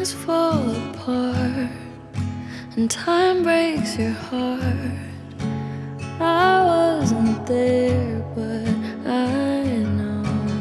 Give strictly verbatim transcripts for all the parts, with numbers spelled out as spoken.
things fall apart and time breaks your heart. I wasn't there, but I know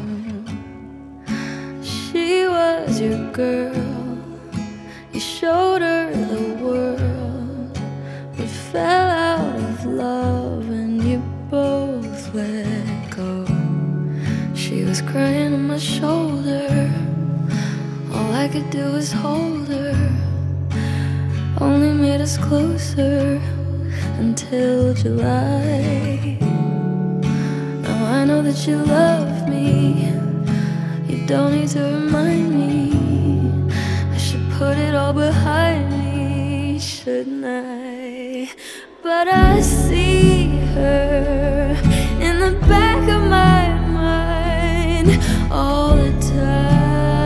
she was your girl. You showed her the world, but fell out of love and you both let go. She was crying on my shoulder, all I could do was hold her. Only made us closer until July. Now I know that you love me, you don't need to remind me. I should put it all behind me, shouldn't I? But I see her in the back of my mind all the time,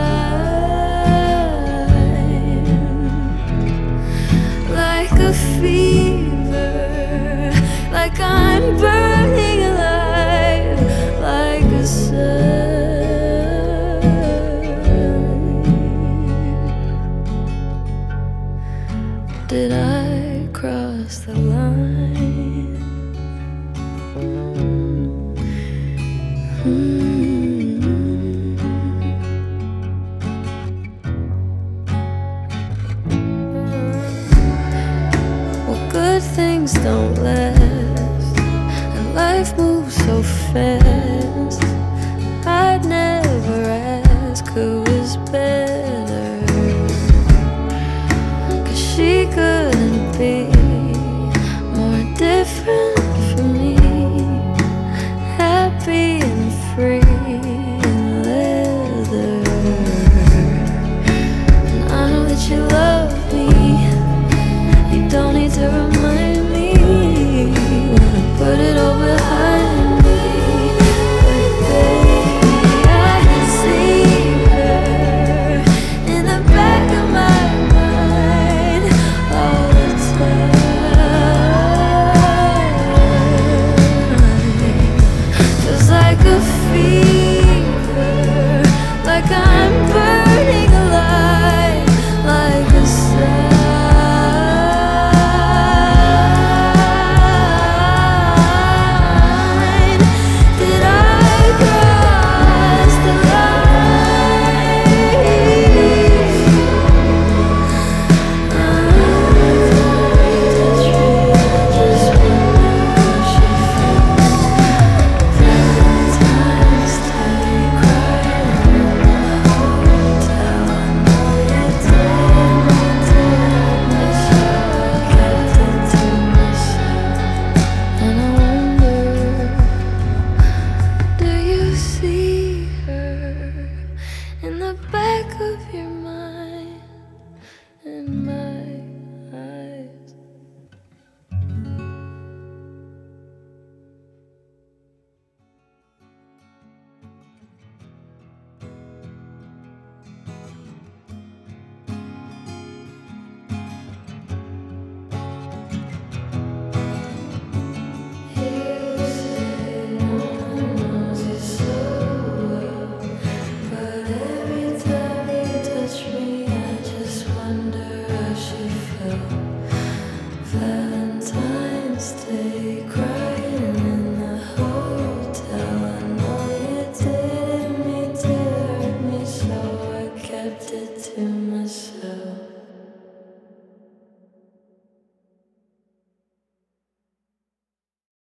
like a fever, like I'm burning alive, like a sun. Did I cross the line? Mm-hmm. Well, good things don't last, and life moves so fast. I'd never ask who was best.